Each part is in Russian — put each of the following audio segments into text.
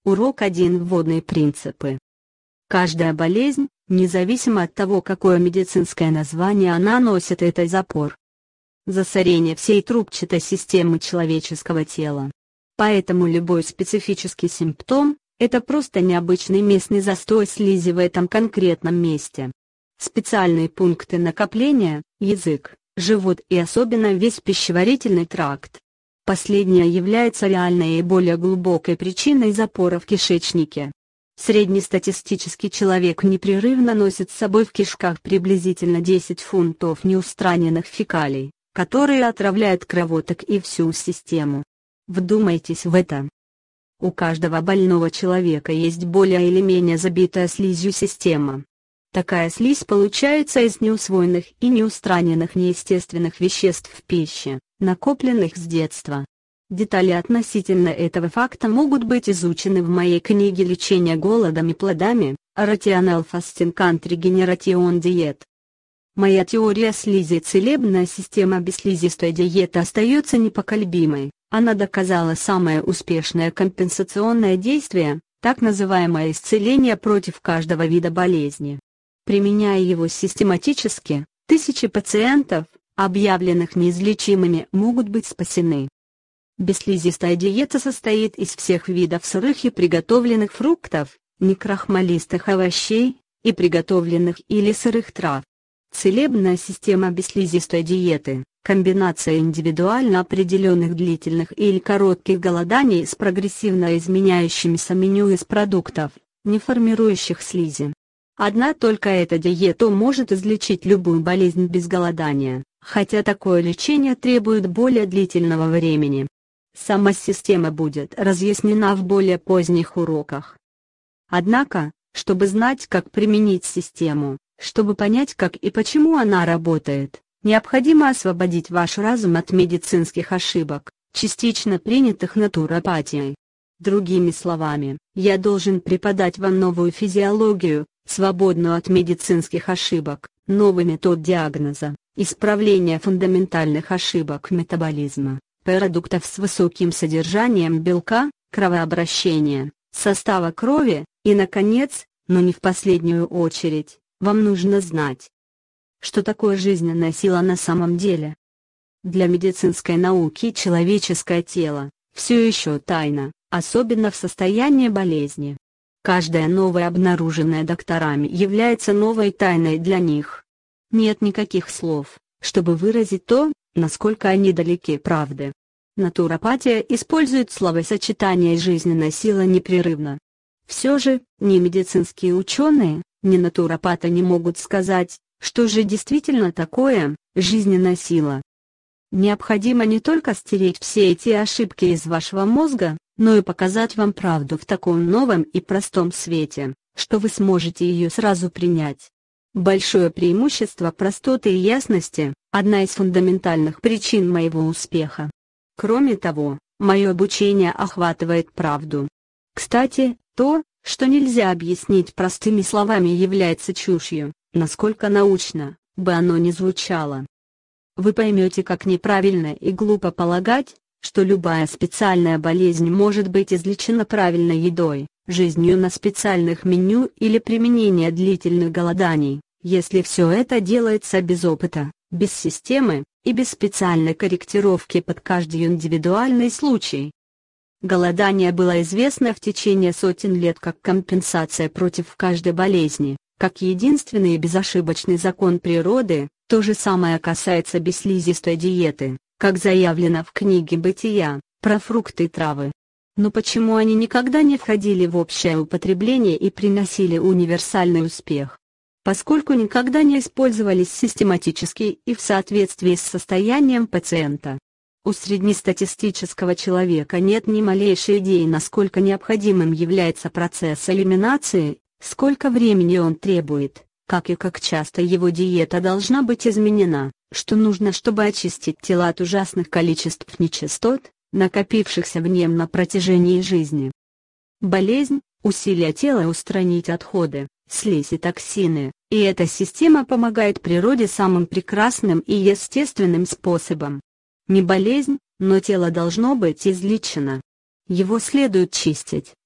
Урок 1. Вводные принципы. Каждая болезнь, независимо от того, какое медицинское название она носит, это запор. Засорение всей трубчатой системы человеческого тела. Поэтому любой специфический симптом – это просто необычный местный застой слизи в этом конкретном месте. Специальные пункты накопления – язык, живот и особенно весь пищеварительный тракт. Последняя является реальной и более глубокой причиной запора в кишечнике. Среднестатистический человек непрерывно носит с собой в кишках приблизительно 10 фунтов неустраненных фекалий, которые отравляют кровоток и всю систему. Вдумайтесь в это. У каждого больного человека есть более или менее забитая слизью система. Такая слизь получается из неусвоенных и неустраненных неестественных веществ в пище, накопленных с детства. Детали относительно этого факта могут быть изучены в моей книге «Лечение голодом и плодами. Rational Fasting and Regeneration Diet». Моя теория слизи. Целебная система бесслизистой диеты остается непоколебимой. Она доказала самое успешное компенсационное действие, так называемое исцеление против каждого вида болезни. Применяя его систематически, тысячи пациентов, объявленных неизлечимыми, могут быть спасены. Бесслизистая диета состоит из всех видов сырых и приготовленных фруктов, некрахмалистых овощей, и приготовленных или сырых трав. Целебная система бесслизистой диеты – комбинация индивидуально определенных длительных или коротких голоданий с прогрессивно изменяющимся меню из продуктов, не формирующих слизи. Одна только эта диета может излечить любую болезнь без голодания, хотя такое лечение требует более длительного времени. Сама система будет разъяснена в более поздних уроках. Однако, чтобы знать, как применить систему, чтобы понять, как и почему она работает, необходимо освободить ваш разум от медицинских ошибок, частично принятых натуропатией. Другими словами, я должен преподать вам новую физиологию, свободную от медицинских ошибок, новый метод диагноза, исправления фундаментальных ошибок метаболизма, продуктов с высоким содержанием белка, кровообращения, состава крови, и, наконец, но не в последнюю очередь, вам нужно знать, что такое жизненная сила на самом деле. Для медицинской науки человеческое тело все еще тайна, особенно в состоянии болезни. Каждая новая обнаруженная докторами является новой тайной для них. Нет никаких слов, чтобы выразить то, насколько они далеки правды. Натуропатия использует словосочетание «жизненная сила» непрерывно. Все же, ни медицинские ученые, ни натуропаты не могут сказать, что же действительно такое жизненная сила. Необходимо не только стереть все эти ошибки из вашего мозга, но и показать вам правду в таком новом и простом свете, что вы сможете ее сразу принять. Большое преимущество простоты и ясности – одна из фундаментальных причин моего успеха. Кроме того, мое обучение охватывает правду. Кстати, то, что нельзя объяснить простыми словами, является чушью, насколько научно бы оно ни звучало. Вы поймете, как неправильно и глупо полагать, что любая специальная болезнь может быть излечена правильной едой, жизнью на специальных меню или применением длительных голоданий, если все это делается без опыта, без системы и без специальной корректировки под каждый индивидуальный случай. Голодание было известно в течение сотен лет как компенсация против каждой болезни, как единственный и безошибочный закон природы. То же самое касается бесслизистой диеты, как заявлено в книге «Бытия», про фрукты и травы. Но почему они никогда не входили в общее употребление и приносили универсальный успех? Поскольку никогда не использовались систематически и в соответствии с состоянием пациента. У среднестатистического человека нет ни малейшей идеи, насколько необходимым является процесс элиминации, сколько времени он требует, как и как часто его диета должна быть изменена, что нужно, чтобы очистить тело от ужасных количеств нечистот, накопившихся в нем на протяжении жизни. Болезнь – усилие тела устранить отходы, слизь и токсины, и эта система помогает природе самым прекрасным и естественным способом. Не болезнь, но тело должно быть излечено. Его следует чистить,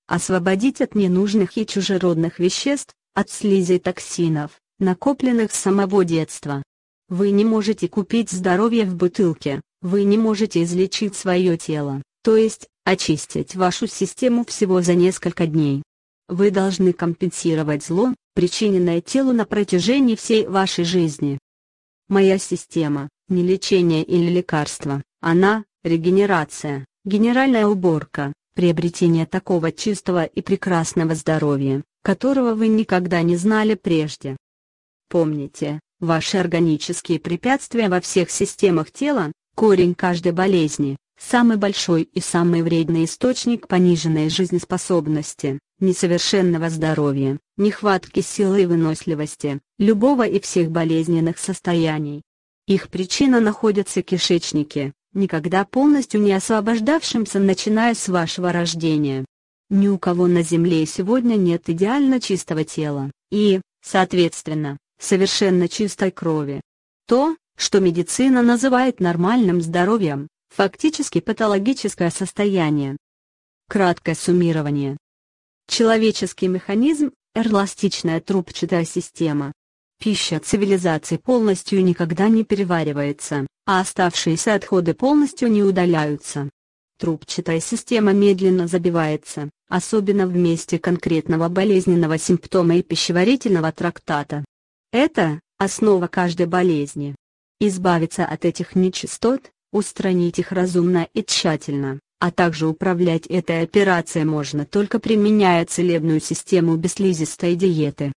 освободить от ненужных и чужеродных веществ, от слизи и токсинов, накопленных с самого детства. Вы не можете купить здоровье в бутылке, вы не можете излечить свое тело, то есть, очистить вашу систему всего за несколько дней. Вы должны компенсировать зло, причиненное телу на протяжении всей вашей жизни. Моя система – не лечение или лекарство, она – регенерация, генеральная уборка, приобретение такого чистого и прекрасного здоровья, которого вы никогда не знали прежде. Помните, ваши органические препятствия во всех системах тела – корень каждой болезни, самый большой и самый вредный источник пониженной жизнеспособности, несовершенного здоровья, нехватки силы и выносливости, любого и всех болезненных состояний. Их причина находится в кишечнике, никогда полностью не освобождавшемся начиная с вашего рождения. Ни у кого на Земле сегодня нет идеально чистого тела, и, соответственно, совершенно чистой крови. То, что медицина называет нормальным здоровьем, фактически патологическое состояние. Краткое суммирование. Человеческий механизм – эластичная трубчатая система. Пища цивилизации полностью никогда не переваривается, а оставшиеся отходы полностью не удаляются. Трубчатая система медленно забивается, особенно в месте конкретного болезненного симптома и пищеварительного трактата. Это – основа каждой болезни. Избавиться от этих нечистот, устранить их разумно и тщательно, а также управлять этой операцией можно только применяя целебную систему бесслизистой диеты.